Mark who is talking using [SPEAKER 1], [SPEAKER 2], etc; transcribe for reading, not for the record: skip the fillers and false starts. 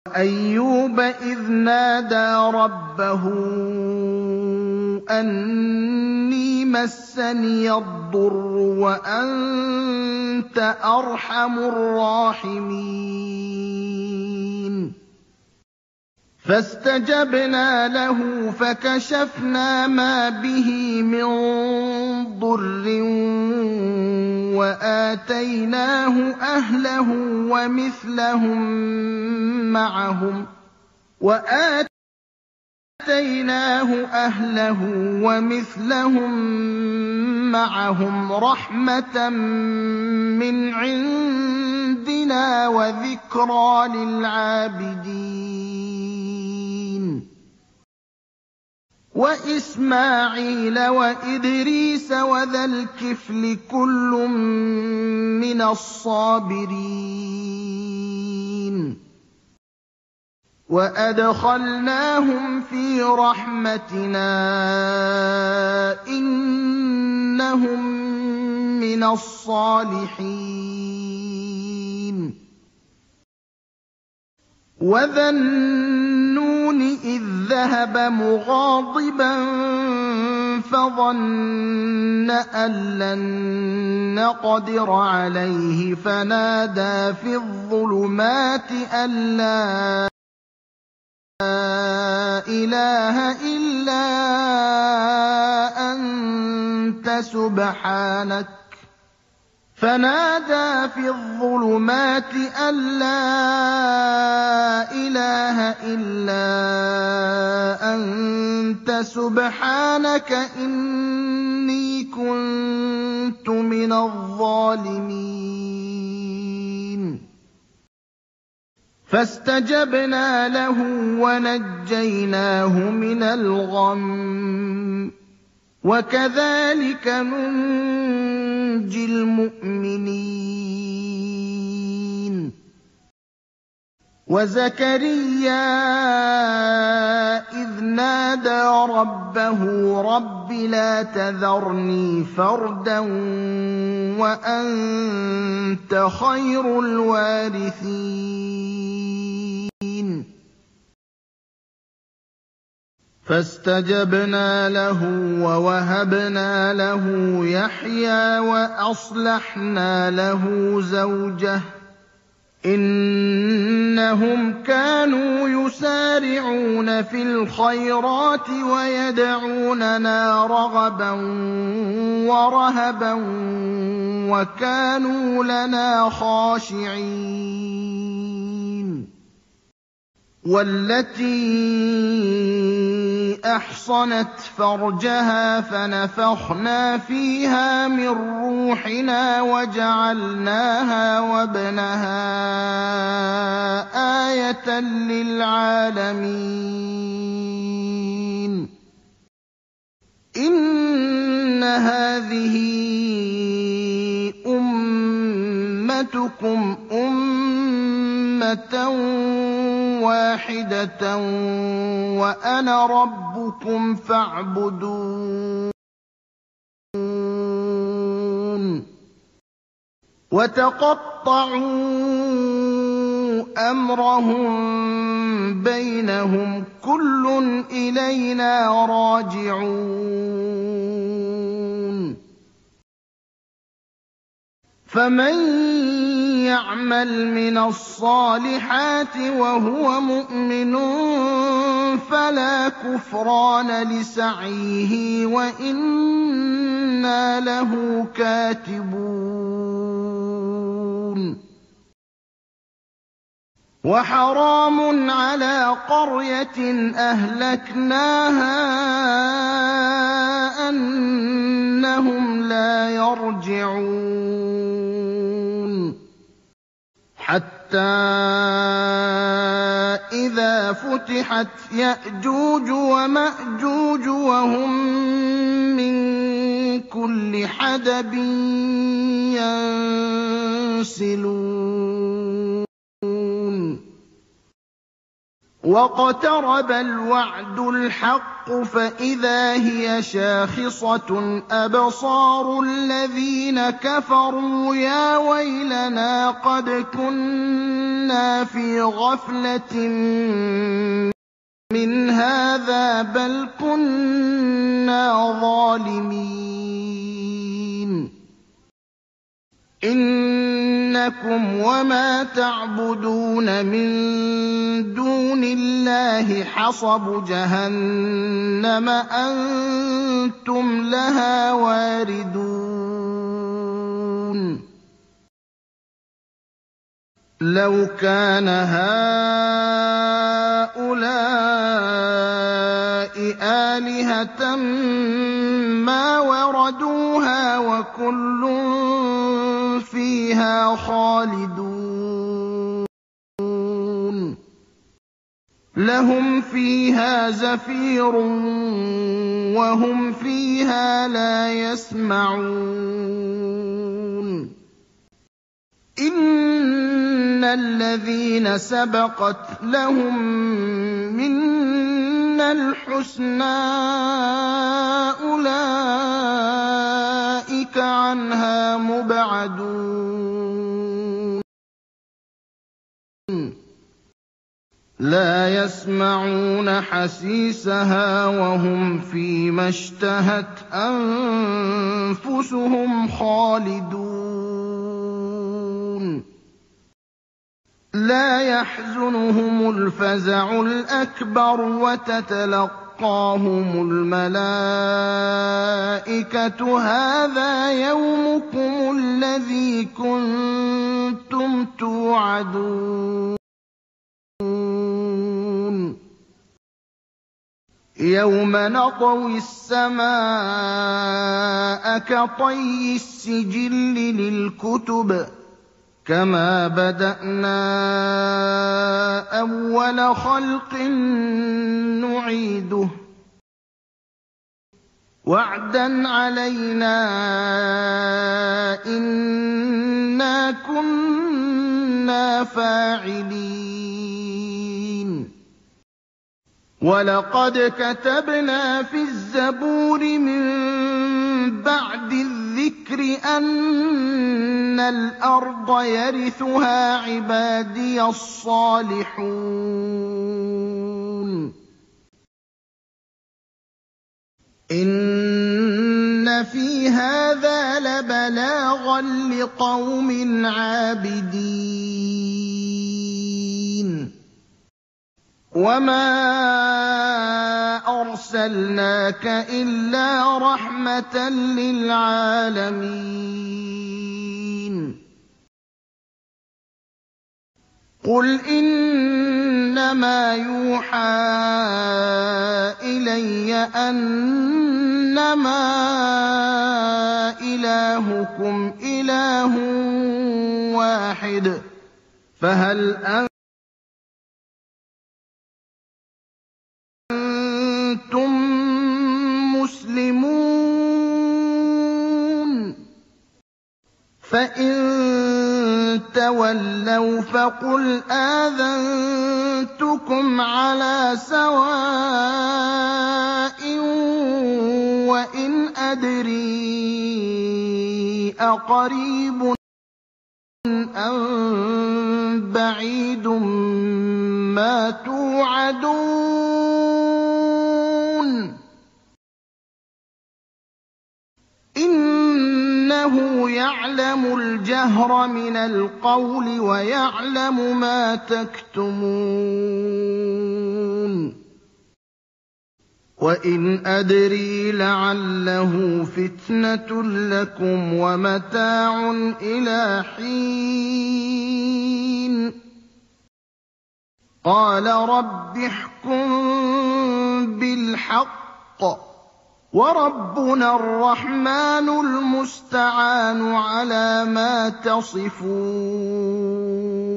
[SPEAKER 1] وَأَيُّوبَ إِذْ نَادَىٰ رَبَّهُ أَنِّي مَسَّنِيَ الضُّرُّ وَأَنتَ أَرْحَمُ الرَّاحِمِينَ فَاسْتَجَبْنَا لَهُ فَكَشَفْنَا مَا بِهِ مِن ضُرٍّ وَآتَيْنَاهُ أَهْلَهُ وَمِثْلَهُم مَّعَهُمْ رَحْمَةً مِّنْ عِندِنَا وَذِكْرَىٰ لِلْعَابِدِينَ وَإِسْمَاعِيلَ وَإِدْرِيسَ وَذَا الْكِفْلِ كُلٌّ مِّنَ الصَّابِرِينَ وَأَدْخَلْنَاهُمْ فِي رَحْمَتِنَا ۖ إِنَّهُم مِّنَ الصَّالِحِينَ وَذَا النُّونِ إِذ ذَّهَبَ مُغَاضِبًا فَظَنَّ أَن لَّن نَّقْدِرَ عَلَيْهِ فَنَادَىٰ فِي الظُّلُمَاتِ أَن لَّا إِلَٰهَ إِلَّا أَنتَ سُبْحَانَكَ إِنِّي كُنتُ مِنَ الظَّالِمِينَ فَاسْتَجَبْنَا لَهُ وَنَجَّيْنَاهُ مِنَ الْغَمِّ ۚ وَكَذَٰلِكَ نُنجِي الْمُؤْمِنِينَ وَزَكَرِيَّا إِذْ نَادَىٰ رَبَّهُ رَبِّ لَا تَذَرْنِي فَرْدًا وَأَنتَ خَيْرُ الْوَارِثِينَ فَاسْتَجَبْنَا لَهُ وَوَهَبْنَا لَهُ يَحْيَىٰ وَأَصْلَحْنَا لَهُ زَوْجَهُ ۚ إِنَّهُمْ كَانُوا يُسَارِعُونَ فِي الْخَيْرَاتِ وَيَدْعُونَنَا رَغَبًا وَرَهَبًا وَكَانُوا لَنَا خَاشِعِينَ وَالَّتِي أَحْصَنَتْ فَرْجَهَا فَنَفَخْنَا فِيهَا مِن رُّوحِنَا وَجَعَلْنَاهَا وَابْنَهَا آيَةً لِّلْعَالَمِينَ إِنَّ هَٰذِهِ أُمَّتُكُمْ أُمَّةً وَاحِدَةً وَأَنَا رَبُّكُمْ فَاعْبُدُونِ وَتَقَطَّعُوا أَمْرَهُم بَيْنَهُمْ ۖ كُلٌّ إِلَيْنَا رَاجِعُونَ فَمَن يَعْمَلْ مِنَ الصَّالِحَاتِ وَهُوَ مُؤْمِنٌ فَلَا كُفْرَانَ لِسَعْيِهِ وَإِنَّا لَهُ كَاتِبُونَ وَحَرَامٌ عَلَىٰ قَرْيَةٍ أَهْلَكْنَاهَا أَنَّهُمْ لَا يَرْجِعُونَ حَتَّىٰ إِذَا فُتِحَتْ يَأْجُوجُ وَمَأْجُوجُ وَهُم مِّن كُلِّ حَدَبٍ يَنسِلُونَ وَاقْتَرَبَ الْوَعْدُ الْحَقُّ فَإِذَا هِيَ شَاخِصَةٌ أَبْصَارُ الَّذِينَ كَفَرُوا يَا وَيْلَنَا قَدْ كُنَّا فِي غَفْلَةٍ مِّنْ هَٰذَا بَلْ كُنَّا ظَالِمِينَ إِنَّكُمْ وَمَا تَعْبُدُونَ مِن دُونِ اللَّهِ حَصَبُ جَهَنَّمَ أَنتُمْ لَهَا وَارِدُونَ لَوْ كَانَ هَٰؤُلَاءِ آلِهَةً مَّا وَرَدُوهَا وَكُلٌّ فِيهَا خَالِدُونَ لَهُمْ فِيهَا زَفِيرٌ وَهُمْ فِيهَا لَا يَسْمَعُونَ إِنَّ الَّذِينَ سَبَقَتْ لَهُم مِّنَّا الْحُسْنَىٰ أُولَٰئِكَ عَنْهَا مُبْعَدُونَ لَا يَسْمَعُونَ حَسِيسَهَا وَهُمْ فِيمَا اشْتَهَتْ أَنفُسُهُمْ خَالِدُونَ لَا يَحْزُنُهُمُ الْفَزَعُ الْأَكْبَرُ وَتَتَلَقَّاهُمُ الْمَلَائِكَةُ هَٰذَا يَوْمُكُمُ الَّذِي كُنتُمْ تُوعَدُونَ يَوْمَ نَطْوِي السَّمَاءَ كَطَيِّ السِّجِلِّ لِلْكُتُبِ كَمَا بَدَأْنَا أَوَّلَ خَلْقٍ نُّعِيدُهُ ۚ وَعْدًا عَلَيْنَا ۚ إِنَّا كُنَّا فَاعِلِينَ وَلَقَدْ كَتَبْنَا فِي الزَّبُورِ مِن بَعْدِ الذِّكْرِ أَنَّ الْأَرْضَ يَرِثُهَا عِبَادِيَ الصَّالِحُونَ إِنَّ فِي هَٰذَا لَبَلَاغًا لِّقَوْمٍ عَابِدِينَ وَمَا أَرْسَلْنَاكَ إِلَّا رَحْمَةً لِّلْعَالَمِينَ قُلْ إِنَّمَا يُوحَىٰ إِلَيَّ أَنَّمَا إِلَٰهُكُمْ إِلَٰهٌ وَاحِدٌ فَهَلْ أَنتُم مُّسْلِمُونَ فَإِن تَوَلَّوْا فَقُلْ آذَنتُكُمْ عَلَىٰ سَوَاءٍ وَإِنْ أَدْرِي أَقَرِيبٌ أَم بَعِيدٌ مَّا تُوعَدُونَ إِنَّهُ يَعْلَمُ الْجَهْرَ مِنَ الْقَوْلِ وَيَعْلَمُ مَا تَكْتُمُونَ وَإِنْ أَدْرِي لَعَلَّهُ فِتْنَةٌ لَّكُمْ وَمَتَاعٌ إِلَىٰ حِينٍ قَالَ رَبِّ احْكُم بِالْحَقِّ وَرَبُّنَا الرَّحْمَٰنُ الْمُسْتَعَانُ عَلَىٰ مَا تَصِفُونَ